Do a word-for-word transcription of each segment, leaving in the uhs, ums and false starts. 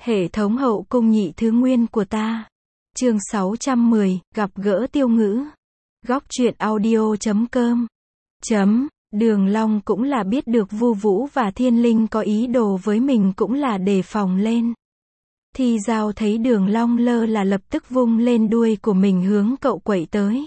Hệ thống hậu cung nhị thứ nguyên của ta. Chương sáu trăm mười, gặp gỡ Tiêu Ngữ. Góc truyện audio chấm com. Chấm, Đường Long cũng là biết được Vu Vũ và Thiên Linh có ý đồ với mình cũng là đề phòng lên. Thi Giao thấy Đường Long lơ là lập tức vung lên đuôi của mình hướng cậu quậy tới.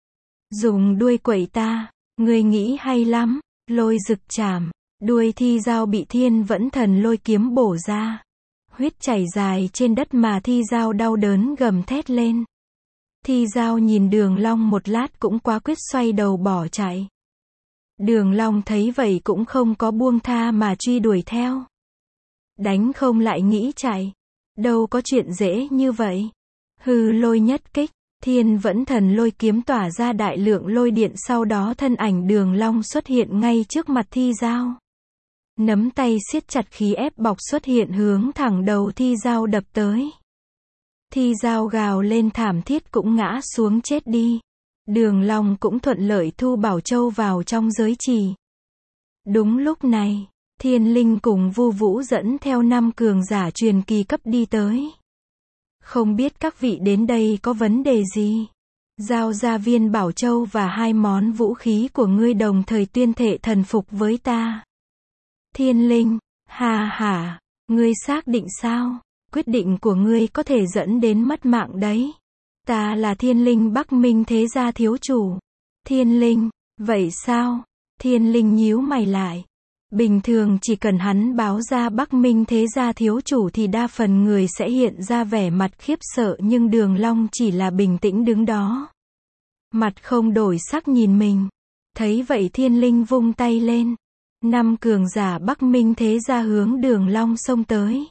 Dùng đuôi quậy ta, ngươi nghĩ hay lắm, lôi rực chảm. Đuôi Thi Giao bị Thiên Vẫn Thần lôi kiếm bổ ra. Huyết chảy dài trên đất mà Thi Giao đau đớn gầm thét lên. Thi Giao nhìn Đường Long một lát cũng quá quyết xoay đầu bỏ chạy. Đường Long thấy vậy cũng không có buông tha mà truy đuổi theo. Đánh không lại nghĩ chạy. Đâu có chuyện dễ như vậy. Hư lôi nhất kích, Thiên Vẫn Thần lôi kiếm tỏa ra đại lượng lôi điện, sau đó thân ảnh Đường Long xuất hiện ngay trước mặt Thi Giao. Nắm tay siết chặt khí ép bọc xuất hiện hướng thẳng đầu Thi Giao đập tới. Thi Giao gào lên thảm thiết cũng ngã xuống chết đi. Đường Long cũng thuận lợi thu Bảo Châu vào trong giới trì. Đúng lúc này, Thiên Linh cùng Vu Vũ dẫn theo năm cường giả truyền kỳ cấp đi tới. Không biết các vị đến đây có vấn đề gì? Giao ra viên Bảo Châu và hai món vũ khí của ngươi, đồng thời tuyên thệ thần phục với ta. Thiên Linh, hà hả, ngươi xác định sao? Quyết định của ngươi có thể dẫn đến mất mạng đấy. Ta là Thiên Linh Bắc Minh Thế Gia thiếu chủ. Thiên Linh, vậy sao? Thiên Linh nhíu mày lại. Bình thường chỉ cần hắn báo ra Bắc Minh Thế Gia thiếu chủ thì đa phần người sẽ hiện ra vẻ mặt khiếp sợ, nhưng Đường Long chỉ là bình tĩnh đứng đó. Mặt không đổi sắc nhìn mình. Thấy vậy Thiên Linh vung tay lên. Năm cường giả Bắc Minh Thế Gia hướng Đường Long xông tới.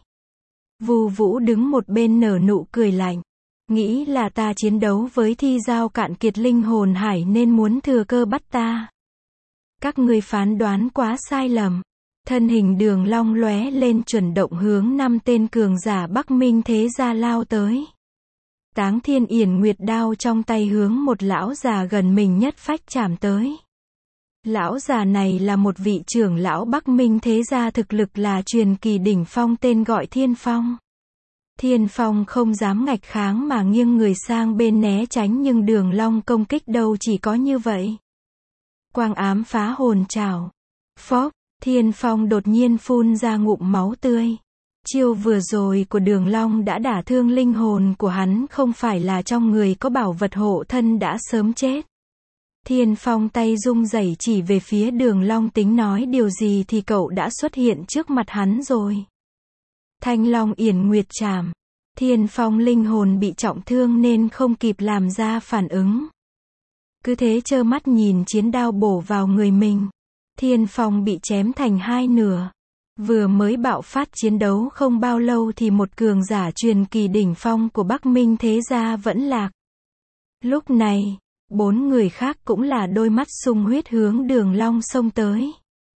Vu Vũ đứng một bên nở nụ cười lạnh. Nghĩ là ta chiến đấu với Thi Giao cạn kiệt linh hồn hải nên muốn thừa cơ bắt ta. Các ngươi phán đoán quá sai lầm. Thân hình Đường Long lóe lên chuẩn động hướng năm tên cường giả Bắc Minh Thế Gia lao tới. Táng Thiên Yển Nguyệt đao trong tay hướng một lão già gần mình nhất phách chạm tới. Lão già này là một vị trưởng lão Bắc Minh Thế Gia, thực lực là truyền kỳ đỉnh phong, tên gọi Thiên Phong. Thiên Phong không dám ngạch kháng mà nghiêng người sang bên né tránh, nhưng Đường Long công kích đâu chỉ có như vậy. Quang ám phá hồn trảo. Phốc, Thiên Phong đột nhiên phun ra ngụm máu tươi. Chiêu vừa rồi của Đường Long đã đả thương linh hồn của hắn, không phải là trong người có bảo vật hộ thân đã sớm chết. Thiên Phong tay rung rẩy chỉ về phía Đường Long, tính nói điều gì thì cậu đã xuất hiện trước mặt hắn rồi. Thanh Long Yển Nguyệt chảm. Thiên Phong linh hồn bị trọng thương nên không kịp làm ra phản ứng. Cứ thế trơ mắt nhìn chiến đao bổ vào người mình. Thiên Phong bị chém thành hai nửa. Vừa mới bạo phát chiến đấu không bao lâu thì một cường giả truyền kỳ đỉnh phong của Bắc Minh Thế Gia vẫn lạc. Lúc này, bốn người khác cũng là đôi mắt sung huyết hướng Đường Long xông tới.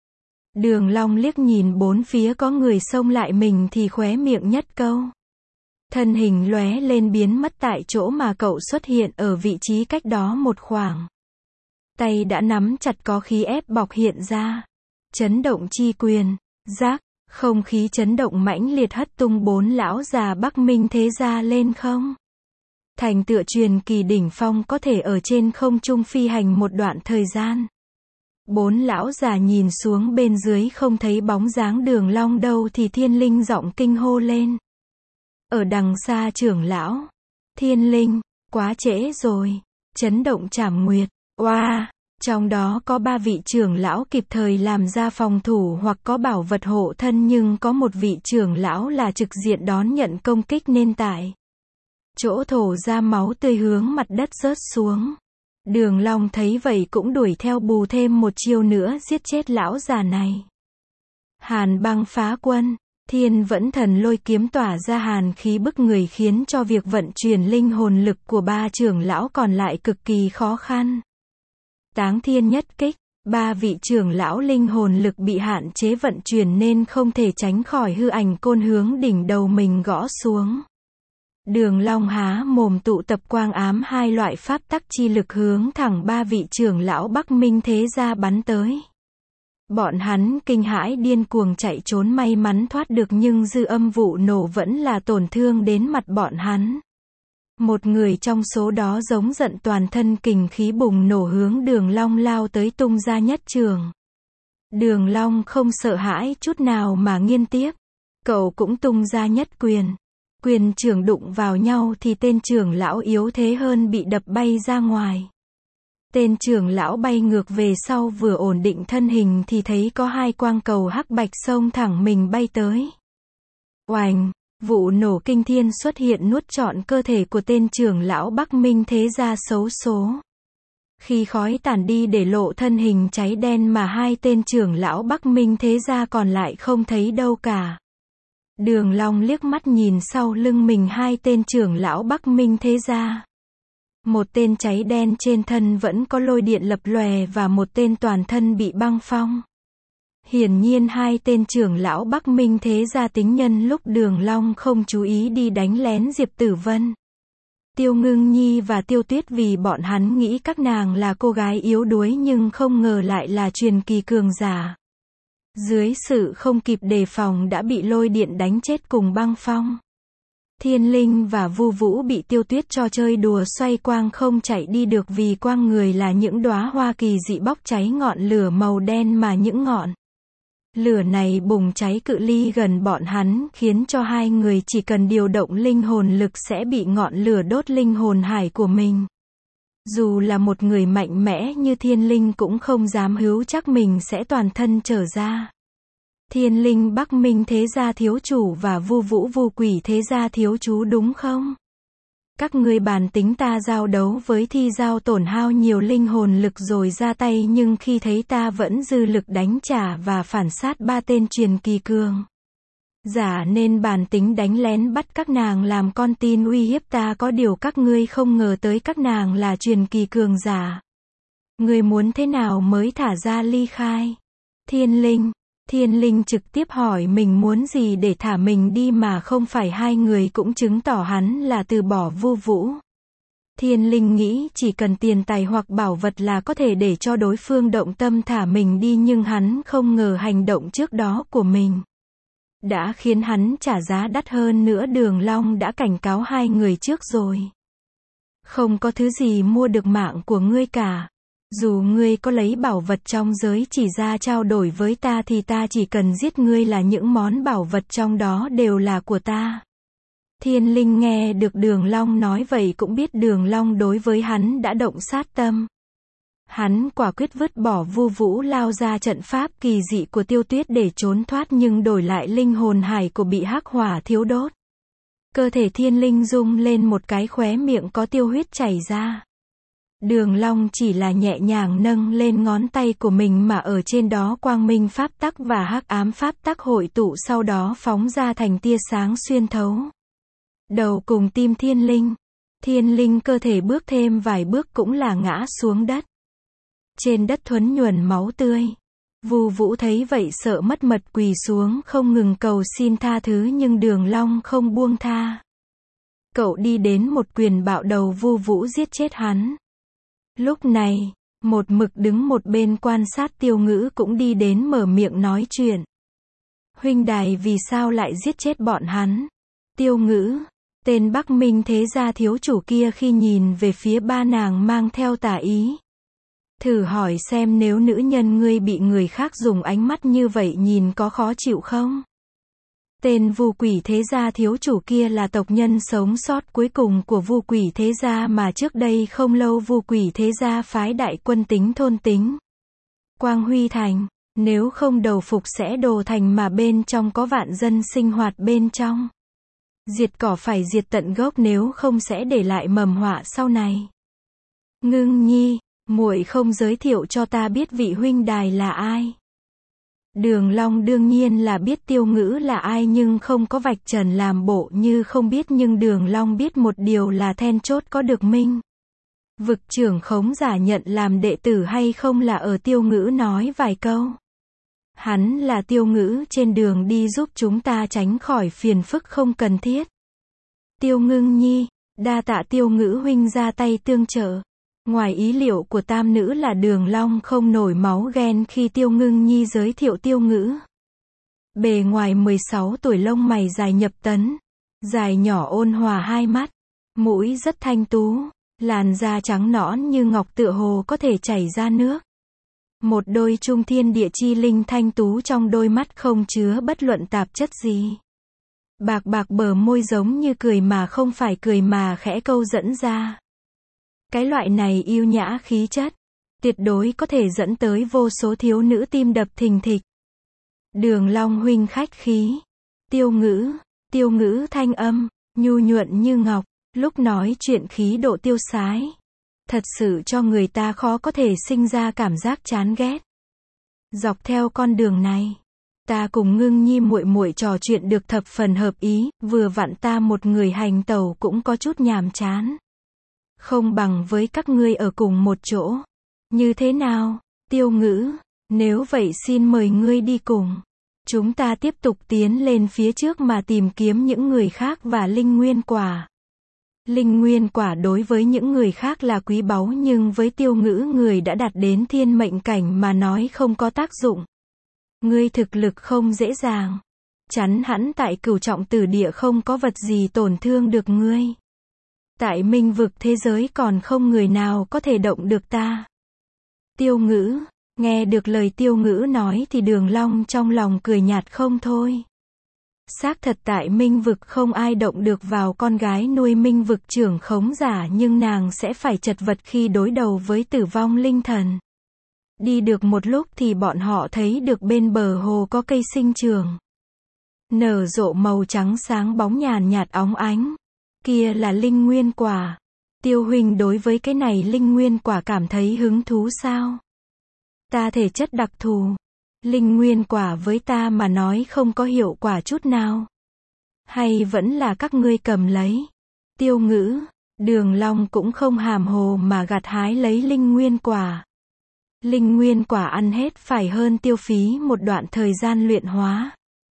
Đường Long liếc nhìn bốn phía có người xông lại mình thì khóe miệng nhất câu. Thân hình lóe lên biến mất tại chỗ mà cậu xuất hiện ở vị trí cách đó một khoảng. Tay đã nắm chặt có khí ép bọc hiện ra. Chấn động chi quyền, rác, không khí chấn động mãnh liệt hất tung bốn lão già Bắc Minh Thế Gia lên không. Thành tựa truyền kỳ đỉnh phong có thể ở trên không trung phi hành một đoạn thời gian. Bốn lão già nhìn xuống bên dưới không thấy bóng dáng Đường Long đâu thì Thiên Linh giọng kinh hô lên. Ở đằng xa trưởng lão. Thiên Linh, quá trễ rồi. Chấn động chảm nguyệt. Oa, wow, trong đó có ba vị trưởng lão kịp thời làm ra phòng thủ hoặc có bảo vật hộ thân, nhưng có một vị trưởng lão là trực diện đón nhận công kích nên tại chỗ thổ ra máu tươi hướng mặt đất rớt xuống. Đường Long thấy vậy cũng đuổi theo bù thêm một chiêu nữa giết chết lão già này. Hàn băng phá quân. Thiên Vẫn Thần lôi kiếm tỏa ra hàn khí bức người, khiến cho việc vận chuyển linh hồn lực của ba trưởng lão còn lại cực kỳ khó khăn. Táng Thiên nhất kích. Ba vị trưởng lão linh hồn lực bị hạn chế vận chuyển nên không thể tránh khỏi hư ảnh côn hướng đỉnh đầu mình gõ xuống. Đường Long há mồm tụ tập quang ám, hai loại pháp tắc chi lực hướng thẳng ba vị trưởng lão Bắc Minh Thế Gia bắn tới. Bọn hắn kinh hãi điên cuồng chạy trốn, may mắn thoát được, nhưng dư âm vụ nổ vẫn là tổn thương đến mặt bọn hắn. Một người trong số đó giống giận, toàn thân kình khí bùng nổ hướng Đường Long lao tới, tung ra nhất trường. Đường Long không sợ hãi chút nào mà nghiên tiếp. Cậu cũng tung ra nhất quyền. Quyền trưởng đụng vào nhau thì tên trưởng lão yếu thế hơn bị đập bay ra ngoài. Tên trưởng lão bay ngược về sau, vừa ổn định thân hình thì thấy có hai quang cầu hắc bạch xông thẳng mình bay tới. Oành! Vụ nổ kinh thiên xuất hiện, nuốt trọn cơ thể của tên trưởng lão Bắc Minh Thế Gia xấu số. Khi khói tản đi để lộ thân hình cháy đen mà hai tên trưởng lão Bắc Minh Thế Gia còn lại không thấy đâu cả. Đường Long liếc mắt nhìn sau lưng mình hai tên trưởng lão Bắc Minh Thế Gia. Một tên cháy đen trên thân vẫn có lôi điện lập lòe và một tên toàn thân bị băng phong. Hiển nhiên hai tên trưởng lão Bắc Minh Thế Gia tính nhân lúc Đường Long không chú ý đi đánh lén Diệp Tử Vân, Tiêu Ngưng Nhi và Tiêu Tuyết, vì bọn hắn nghĩ các nàng là cô gái yếu đuối nhưng không ngờ lại là truyền kỳ cường giả. Dưới sự không kịp đề phòng đã bị lôi điện đánh chết cùng băng phong. Thiên Linh và Vu Vũ bị Tiêu Tuyết cho chơi đùa xoay quang không chạy đi được, vì quang người là những đóa hoa kỳ dị bốc cháy ngọn lửa màu đen, mà những ngọn lửa này bùng cháy cự ly gần bọn hắn, khiến cho hai người chỉ cần điều động linh hồn lực sẽ bị ngọn lửa đốt linh hồn hải của mình. Dù là một người mạnh mẽ như Thiên Linh cũng không dám hứa chắc mình sẽ toàn thân trở ra. Thiên Linh Bắc Minh Thế Gia thiếu chủ và Vu Vũ Vu Quỷ Thế Gia thiếu chú đúng không? Các ngươi bàn tính ta giao đấu với Thi Giao tổn hao nhiều linh hồn lực rồi ra tay, nhưng khi thấy ta vẫn dư lực đánh trả và phản sát ba tên truyền kỳ cường giả nên bàn tính đánh lén bắt các nàng làm con tin uy hiếp ta, có điều các ngươi không ngờ tới các nàng là truyền kỳ cường giả. Ngươi muốn thế nào mới thả ra ly khai? Thiên Linh Thiên Linh trực tiếp hỏi mình muốn gì để thả mình đi, mà không phải hai người cũng chứng tỏ hắn là từ bỏ Vu Vũ. Thiên Linh nghĩ chỉ cần tiền tài hoặc bảo vật là có thể để cho đối phương động tâm thả mình đi, nhưng hắn không ngờ hành động trước đó của mình đã khiến hắn trả giá đắt hơn nữa. Đường Long đã cảnh cáo hai người trước rồi. Không có thứ gì mua được mạng của ngươi cả. Dù ngươi có lấy bảo vật trong giới chỉ ra trao đổi với ta thì ta chỉ cần giết ngươi là những món bảo vật trong đó đều là của ta. Thiên Linh nghe được Đường Long nói vậy cũng biết Đường Long đối với hắn đã động sát tâm. Hắn quả quyết vứt bỏ Vu Vũ, lao ra trận pháp kỳ dị của Tiêu Tuyết để trốn thoát, nhưng đổi lại linh hồn hải của bị hắc hỏa thiếu đốt. Cơ thể Thiên Linh rung lên một cái, khóe miệng có tiêu huyết chảy ra. Đường Long chỉ là nhẹ nhàng nâng lên ngón tay của mình mà ở trên đó quang minh pháp tắc và hắc ám pháp tắc hội tụ, sau đó phóng ra thành tia sáng xuyên thấu đầu cùng tim Thiên Linh. Thiên Linh cơ thể bước thêm vài bước cũng là ngã xuống đất. Trên đất thuần nhuần máu tươi. Vu Vũ thấy vậy sợ mất mật quỳ xuống không ngừng cầu xin tha thứ, nhưng Đường Long không buông tha. Cậu đi đến một quyền bạo đầu Vu Vũ, giết chết hắn. Lúc này, một mực đứng một bên quan sát Tiêu Ngữ cũng đi đến mở miệng nói chuyện. Huynh đài vì sao lại giết chết bọn hắn? Tiêu Ngữ, tên Bắc Minh Thế Gia thiếu chủ kia khi nhìn về phía ba nàng mang theo tà ý. Thử hỏi xem nếu nữ nhân ngươi bị người khác dùng ánh mắt như vậy nhìn có khó chịu không? Tên Vu Quỷ Thế Gia thiếu chủ kia là tộc nhân sống sót cuối cùng của Vu Quỷ Thế Gia, mà trước đây không lâu Vu Quỷ Thế Gia phái đại quân tính thôn tính Quang Huy Thành, nếu không đầu phục sẽ đổ thành, mà bên trong có vạn dân sinh hoạt bên trong. Diệt cỏ phải diệt tận gốc, nếu không sẽ để lại mầm họa sau này. Ngưng Nhi, muội không giới thiệu cho ta biết vị huynh đài là ai? Đường Long đương nhiên là biết Tiêu Ngữ là ai nhưng không có vạch trần làm bộ như không biết, nhưng Đường Long biết một điều là then chốt có được Minh Vực trưởng khống giả nhận làm đệ tử hay không là ở Tiêu Ngữ nói vài câu. Hắn là Tiêu Ngữ trên đường đi giúp chúng ta tránh khỏi phiền phức không cần thiết. Tiêu Ngưng Nhi, đa tạ Tiêu Ngữ huynh ra tay tương trợ. Ngoài ý liệu của tam nữ là Đường Long không nổi máu ghen khi Tiêu Ngưng Nhi giới thiệu Tiêu Ngữ. Bề ngoài mười sáu tuổi, lông mày dài nhập tấn, dài nhỏ ôn hòa hai mắt, mũi rất thanh tú, làn da trắng nõn như ngọc tựa hồ có thể chảy ra nước. Một đôi trung thiên địa chi linh thanh tú trong đôi mắt không chứa bất luận tạp chất gì. Bạc bạc bờ môi giống như cười mà không phải cười mà khẽ câu dẫn ra. Cái loại này yêu nhã khí chất, tuyệt đối có thể dẫn tới vô số thiếu nữ tim đập thình thịch. Đường Long huynh khách khí. Tiêu Ngữ, Tiêu Ngữ thanh âm, nhu nhuận như ngọc, lúc nói chuyện khí độ tiêu sái. Thật sự cho người ta khó có thể sinh ra cảm giác chán ghét. Dọc theo con đường này, ta cùng Ngưng Nhi muội muội trò chuyện được thập phần hợp ý, vừa vặn ta một người hành tẩu cũng có chút nhàm chán. Không bằng với các ngươi ở cùng một chỗ. Như thế nào, Tiêu Ngữ? Nếu vậy xin mời ngươi đi cùng. Chúng ta tiếp tục tiến lên phía trước mà tìm kiếm những người khác và linh nguyên quả. Linh nguyên quả đối với những người khác là quý báu nhưng với Tiêu Ngữ người đã đạt đến thiên mệnh cảnh mà nói không có tác dụng. Ngươi thực lực không dễ dàng. Chắn hẳn tại Cửu Trọng Tử Địa không có vật gì tổn thương được ngươi. Tại Minh vực thế giới còn không người nào có thể động được ta. Tiêu Ngữ, nghe được lời Tiêu Ngữ nói thì Đường Long trong lòng cười nhạt không thôi. Xác thật tại Minh vực không ai động được vào con gái nuôi Minh vực trưởng khống giả nhưng nàng sẽ phải chật vật khi đối đầu với tử vong linh thần. Đi được một lúc thì bọn họ thấy được bên bờ hồ có cây sinh trưởng. Nở rộ màu trắng sáng bóng nhàn nhạt óng ánh. Kia là linh nguyên quả. Tiêu huynh đối với cái này linh nguyên quả cảm thấy hứng thú sao? Ta thể chất đặc thù. Linh nguyên quả với ta mà nói không có hiệu quả chút nào. Hay vẫn là các ngươi cầm lấy? Tiêu Ngữ, Đường Long cũng không hàm hồ mà gặt hái lấy linh nguyên quả. Linh nguyên quả ăn hết phải hơn tiêu phí một đoạn thời gian luyện hóa.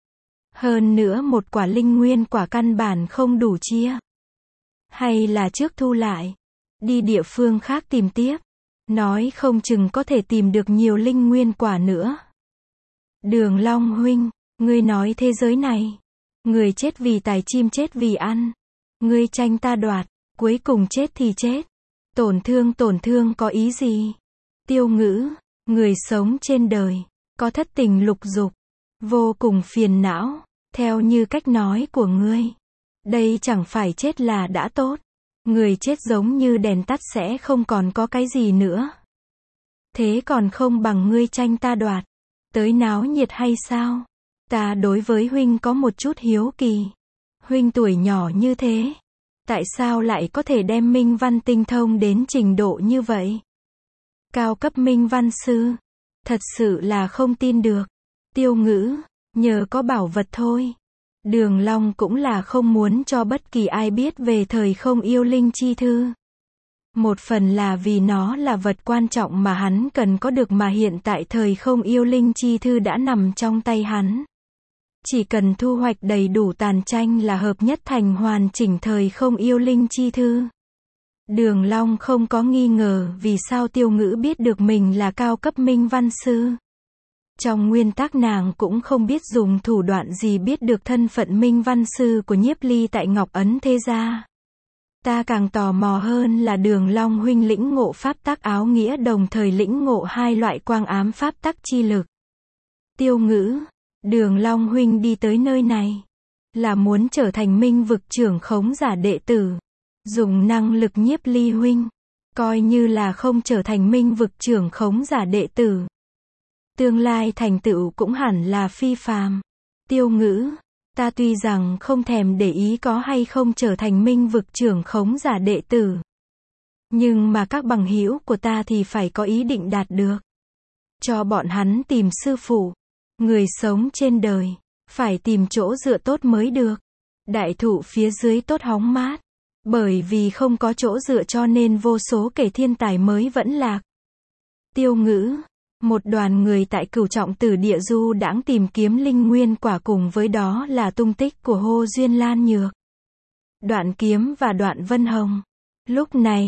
Hơn nữa một quả linh nguyên quả căn bản không đủ chia. Hay là trước thu lại, đi địa phương khác tìm tiếp, nói không chừng có thể tìm được nhiều linh nguyên quả nữa. Đường Long huynh, ngươi nói thế giới này, người chết vì tài, chim chết vì ăn, ngươi tranh ta đoạt, cuối cùng chết thì chết, tổn thương tổn thương có ý gì? Tiêu Ngữ, người sống trên đời, có thất tình lục dục, vô cùng phiền não, theo như cách nói của ngươi. Đây chẳng phải chết là đã tốt. Người chết giống như đèn tắt sẽ không còn có cái gì nữa. Thế còn không bằng ngươi tranh ta đoạt. Tới náo nhiệt hay sao? Ta đối với huynh có một chút hiếu kỳ. Huynh tuổi nhỏ như thế. Tại sao lại có thể đem minh văn tinh thông đến trình độ như vậy? Cao cấp minh văn sư. Thật sự là không tin được. Tiêu Ngữ, nhờ có bảo vật thôi. Đường Long cũng là không muốn cho bất kỳ ai biết về thời không yêu linh chi thư. Một phần là vì nó là vật quan trọng mà hắn cần có được mà hiện tại thời không yêu linh chi thư đã nằm trong tay hắn. Chỉ cần thu hoạch đầy đủ tàn tranh là hợp nhất thành hoàn chỉnh thời không yêu linh chi thư. Đường Long không có nghi ngờ vì sao Tiêu Ngữ biết được mình là cao cấp minh văn sư. Trong nguyên tắc nàng cũng không biết dùng thủ đoạn gì biết được thân phận minh văn sư của Nhiếp Ly tại Ngọc Ấn Thế Gia. Ta càng tò mò hơn là Đường Long huynh lĩnh ngộ pháp tắc áo nghĩa đồng thời lĩnh ngộ hai loại quang ám pháp tắc chi lực. Tiêu Ngữ, Đường Long huynh đi tới nơi này là muốn trở thành minh vực trưởng khống giả đệ tử. Dùng năng lực Nhiếp Ly huynh, coi như là không trở thành minh vực trưởng khống giả đệ tử. Tương lai thành tựu cũng hẳn là phi phàm. Tiêu Ngữ, ta tuy rằng không thèm để ý có hay không trở thành minh vực trưởng khống giả đệ tử. Nhưng mà các bằng hữu của ta thì phải có ý định đạt được. Cho bọn hắn tìm sư phụ. Người sống trên đời, phải tìm chỗ dựa tốt mới được. Đại thụ phía dưới tốt hóng mát. Bởi vì không có chỗ dựa cho nên vô số kẻ thiên tài mới vẫn lạc. Tiêu Ngữ, một đoàn người tại Cửu Trọng Tử Địa du đãng tìm kiếm linh nguyên quả cùng với đó là tung tích của Hô Duyên Lan Nhược, Đoạn Kiếm và Đoạn Vân Hồng. Lúc này,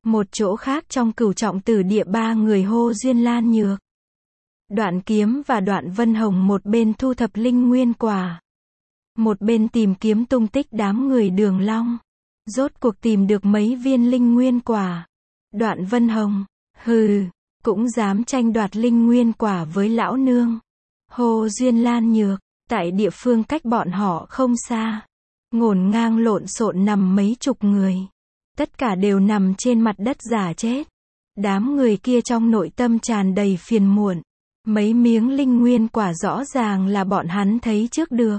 Một chỗ khác trong Cửu Trọng Tử Địa, ba người hô duyên Lan Nhược, Đoạn Kiếm và Đoạn Vân Hồng một bên thu thập linh nguyên quả, một bên tìm kiếm tung tích đám người Đường Long. Rốt cuộc tìm được mấy viên linh nguyên quả. Đoạn Vân Hồng, hừ, cũng dám tranh đoạt linh nguyên quả với lão nương. Hồ duyên Lan Nhược, tại địa phương cách bọn họ không xa, ngổn ngang lộn xộn nằm mấy chục người. Tất cả đều nằm trên mặt đất giả chết. Đám người kia trong nội tâm tràn đầy phiền muộn. Mấy miếng linh nguyên quả rõ ràng là bọn hắn thấy trước được.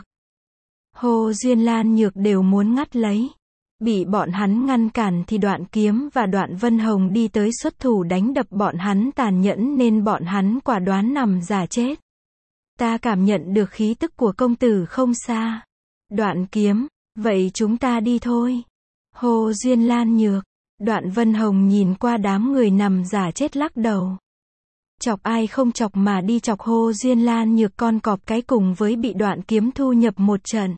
Hồ duyên Lan Nhược đều muốn ngắt lấy. Bị bọn hắn ngăn cản thì Đoạn Kiếm và Đoạn Vân Hồng đi tới xuất thủ đánh đập bọn hắn tàn nhẫn nên bọn hắn quả đoán nằm giả chết. Ta cảm nhận được khí tức của công tử không xa. Đoạn Kiếm, vậy chúng ta đi thôi. Hồ duyên Lan Nhược, Đoạn Vân Hồng nhìn qua đám người nằm giả chết lắc đầu. Chọc ai không chọc mà đi chọc Hồ duyên Lan Nhược con cọp cái cùng với bị Đoạn Kiếm thu nhập một trận.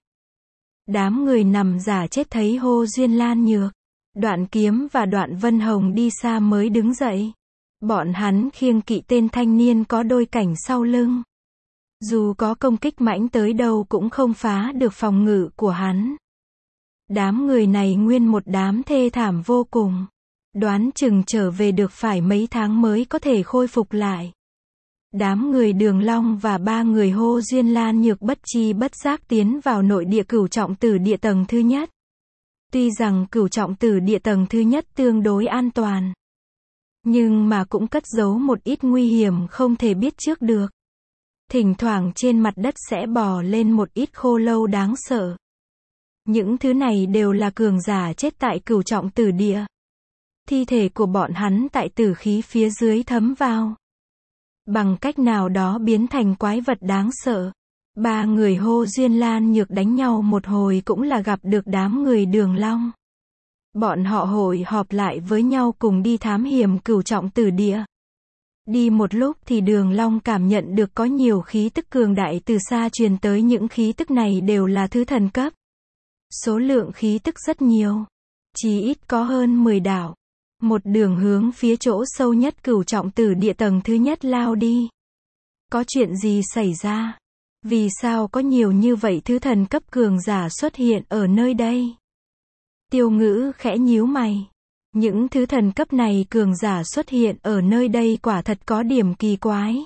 Đám người nằm giả chết thấy Hồ duyên Lan Nhược, Đoạn Kiếm và Đoạn Vân Hồng đi xa mới đứng dậy. Bọn hắn khiêng kỵ tên thanh niên có đôi cảnh sau lưng. Dù có công kích mãnh tới đâu cũng không phá được phòng ngự của hắn. Đám người này nguyên một đám thê thảm vô cùng. Đoán chừng trở về được phải mấy tháng mới có thể khôi phục lại. Đám người Đường Long và ba người Hồ duyên Lan Nhược bất chi bất giác tiến vào nội địa Cửu Trọng Tử Địa tầng thứ nhất. Tuy rằng Cửu Trọng Tử Địa tầng thứ nhất tương đối an toàn, nhưng mà cũng cất giấu một ít nguy hiểm không thể biết trước được. Thỉnh thoảng trên mặt đất sẽ bò lên một ít khô lâu đáng sợ. Những thứ này đều là cường giả chết tại Cửu Trọng Tử Địa. Thi thể của bọn hắn tại tử khí phía dưới thấm vào. Bằng cách nào đó biến thành quái vật đáng sợ. Ba người Hồ duyên Lan Nhược đánh nhau một hồi cũng là gặp được đám người Đường Long. Bọn họ hội họp lại với nhau cùng đi thám hiểm Cửu Trọng Tử Địa. Đi một lúc thì Đường Long cảm nhận được có nhiều khí tức cường đại từ xa truyền tới, những khí tức này đều là thứ thần cấp. Số lượng khí tức rất nhiều. Chỉ ít có hơn mười đạo. Một đường hướng phía chỗ sâu nhất Cửu Trọng Tử Địa tầng thứ nhất lao đi. Có chuyện gì xảy ra? Vì sao có nhiều như vậy thứ thần cấp cường giả xuất hiện ở nơi đây? Tiêu Ngữ khẽ nhíu mày. Những thứ thần cấp này cường giả xuất hiện ở nơi đây quả thật có điểm kỳ quái.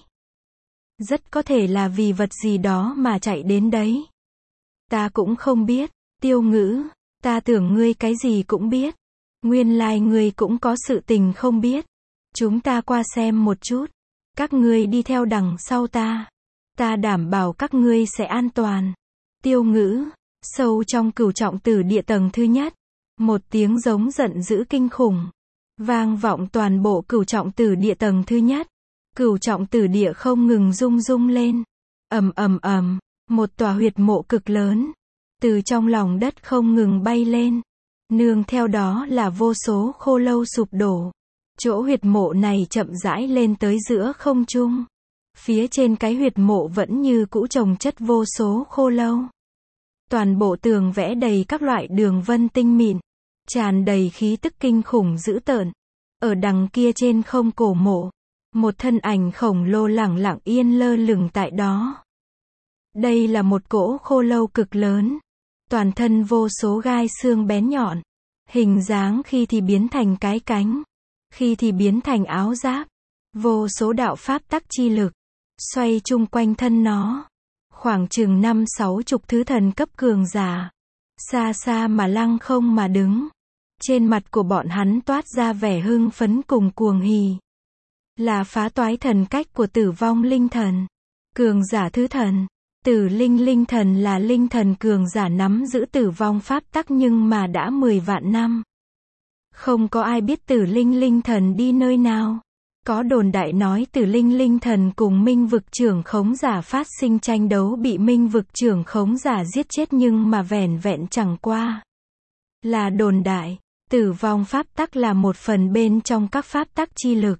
Rất có thể là vì vật gì đó mà chạy đến đấy. Ta cũng không biết. Tiêu Ngữ, ta tưởng ngươi cái gì cũng biết. Nguyên lai ngươi cũng có sự tình không biết. Chúng ta qua xem một chút. Các ngươi đi theo đằng sau ta. Ta đảm bảo các ngươi sẽ an toàn. Tiêu Ngữ, sâu trong Cửu Trọng Tử Địa tầng thứ nhất. Một tiếng giống giận dữ kinh khủng. Vang vọng toàn bộ Cửu Trọng Tử Địa tầng thứ nhất. Cửu Trọng Tử Địa không ngừng rung rung lên. Ầm ầm ầm, một tòa huyệt mộ cực lớn. Từ trong lòng đất không ngừng bay lên. Nương theo đó là vô số khô lâu sụp đổ. Chỗ huyệt mộ này chậm rãi lên tới giữa không trung. Phía trên cái huyệt mộ vẫn như cũ chồng chất vô số khô lâu. Toàn bộ tường vẽ đầy các loại đường vân tinh mịn, tràn đầy khí tức kinh khủng dữ tợn. Ở đằng kia trên không cổ mộ, một thân ảnh khổng lồ lẳng lặng yên lơ lửng tại đó. Đây là một cỗ khô lâu cực lớn. Toàn thân vô số gai xương bén nhọn. Hình dáng khi thì biến thành cái cánh, khi thì biến thành áo giáp. Vô số đạo pháp tắc chi lực xoay chung quanh thân nó. Khoảng chừng năm sáu chục thứ thần cấp cường giả. Xa xa mà lăng không mà đứng. Trên mặt của bọn hắn toát ra vẻ hưng phấn cùng cuồng hỉ. Là phá toái thần cách của Tử Vong Linh Thần. Cường giả thứ thần. Tử Linh Linh Thần là linh thần cường giả nắm giữ tử vong pháp tắc nhưng mà đã mười vạn năm. Không có ai biết Tử Linh Linh Thần đi nơi nào. Có đồn đại nói Tử Linh Linh Thần cùng Minh Vực Trưởng Khống Giả phát sinh tranh đấu bị Minh Vực Trưởng Khống Giả giết chết nhưng mà vẻn vẹn chẳng qua là đồn đại. Tử vong pháp tắc là một phần bên trong các pháp tắc chi lực.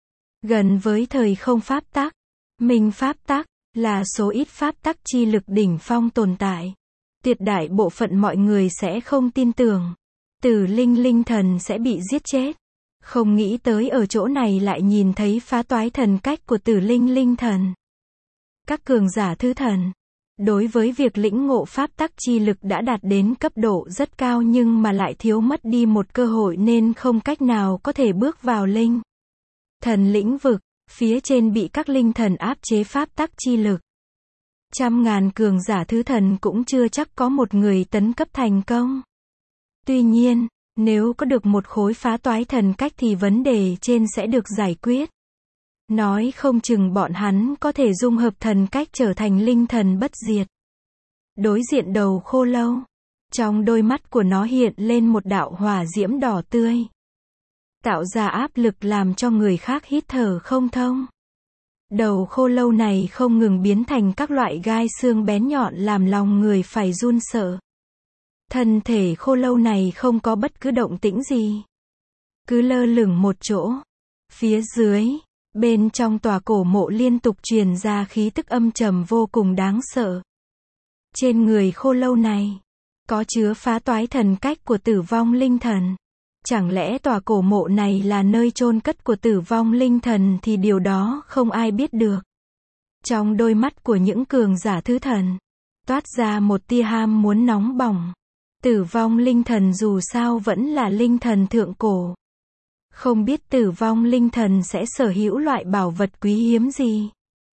Gần với thời không pháp tắc, Minh pháp tắc là số ít pháp tắc chi lực đỉnh phong tồn tại. Tuyệt đại bộ phận mọi người sẽ không tin tưởng Tử Linh Linh Thần sẽ bị giết chết. Không nghĩ tới ở chỗ này lại nhìn thấy phá toái thần cách của Tử Linh Linh Thần. Các cường giả thứ thần, đối với việc lĩnh ngộ pháp tắc chi lực đã đạt đến cấp độ rất cao nhưng mà lại thiếu mất đi một cơ hội nên không cách nào có thể bước vào linh thần lĩnh vực, phía trên bị các linh thần áp chế pháp tắc chi lực. Trăm ngàn cường giả thứ thần cũng chưa chắc có một người tấn cấp thành công. Tuy nhiên, nếu có được một khối phá toái thần cách thì vấn đề trên sẽ được giải quyết. Nói không chừng bọn hắn có thể dung hợp thần cách trở thành linh thần bất diệt. Đối diện đầu khô lâu, trong đôi mắt của nó hiện lên một đạo hỏa diễm đỏ tươi, tạo ra áp lực làm cho người khác hít thở không thông. Đầu khô lâu này không ngừng biến thành các loại gai xương bén nhọn làm lòng người phải run sợ. Thân thể khô lâu này không có bất cứ động tĩnh gì, cứ lơ lửng một chỗ. Phía dưới, bên trong tòa cổ mộ liên tục truyền ra khí tức âm trầm vô cùng đáng sợ. Trên người khô lâu này, có chứa phá toái thần cách của Tử Vong Linh Thần. Chẳng lẽ tòa cổ mộ này là nơi chôn cất của Tử Vong Linh Thần thì điều đó không ai biết được. Trong đôi mắt của những cường giả thứ thần, toát ra một tia ham muốn nóng bỏng. Tử Vong Linh Thần dù sao vẫn là linh thần thượng cổ. Không biết Tử Vong Linh Thần sẽ sở hữu loại bảo vật quý hiếm gì.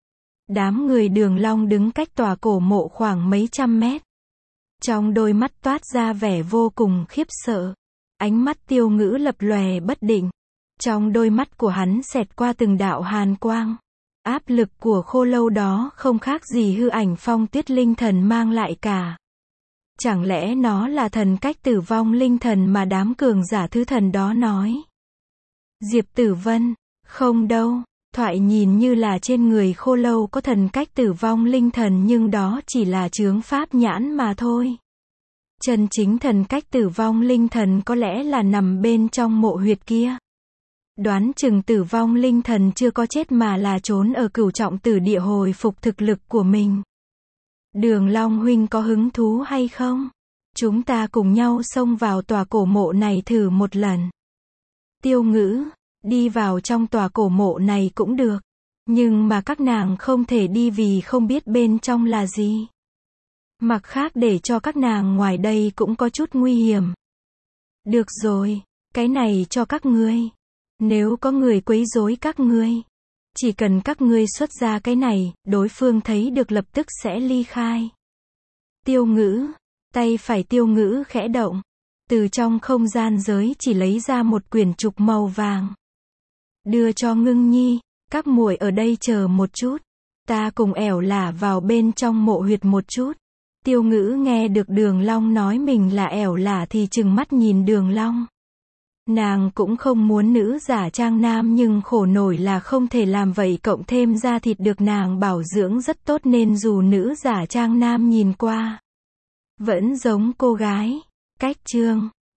Đám người Đường Long đứng cách tòa cổ mộ khoảng mấy trăm mét. Trong đôi mắt toát ra vẻ vô cùng khiếp sợ. Ánh mắt Tiêu Ngữ lập lòe bất định. Trong đôi mắt của hắn xẹt qua từng đạo hàn quang. Áp lực của khô lâu đó không khác gì hư ảnh Phong Tuyết Linh Thần mang lại cả. Chẳng lẽ nó là thần cách Tử Vong Linh Thần mà đám cường giả thứ thần đó nói? Diệp Tử Vân, không đâu, thoại nhìn như là trên người khô lâu có thần cách Tử Vong Linh Thần nhưng đó chỉ là chướng pháp nhãn mà thôi. Chân chính thần cách Tử Vong Linh Thần có lẽ là nằm bên trong mộ huyệt kia. Đoán chừng Tử Vong Linh Thần chưa có chết mà là trốn ở Cửu Trọng Tử Địa hồi phục thực lực của mình. Đường Long huynh có hứng thú hay không? Chúng ta cùng nhau xông vào tòa cổ mộ này thử một lần. Tiêu Ngữ, đi vào trong tòa cổ mộ này cũng được. Nhưng mà các nàng không thể đi vì không biết bên trong là gì. Mặt khác để cho các nàng ngoài đây cũng có chút nguy hiểm. Được rồi, cái này cho các ngươi. Nếu có người quấy rối các ngươi, chỉ cần các ngươi xuất ra cái này, đối phương thấy được lập tức sẽ ly khai. Tiêu Ngữ, tay phải Tiêu Ngữ khẽ động, từ trong không gian giới chỉ lấy ra một quyển trục màu vàng. Đưa cho Ngưng Nhi, các muội ở đây chờ một chút, ta cùng ẻo lả vào bên trong mộ huyệt một chút. Tiêu Ngữ nghe được Đường Long nói mình là ẻo lả thì trừng mắt nhìn Đường Long. Nàng cũng không muốn nữ giả trang nam nhưng khổ nổi là không thể làm vậy, cộng thêm da thịt được nàng bảo dưỡng rất tốt nên dù nữ giả trang nam nhìn qua vẫn giống cô gái. Cách chương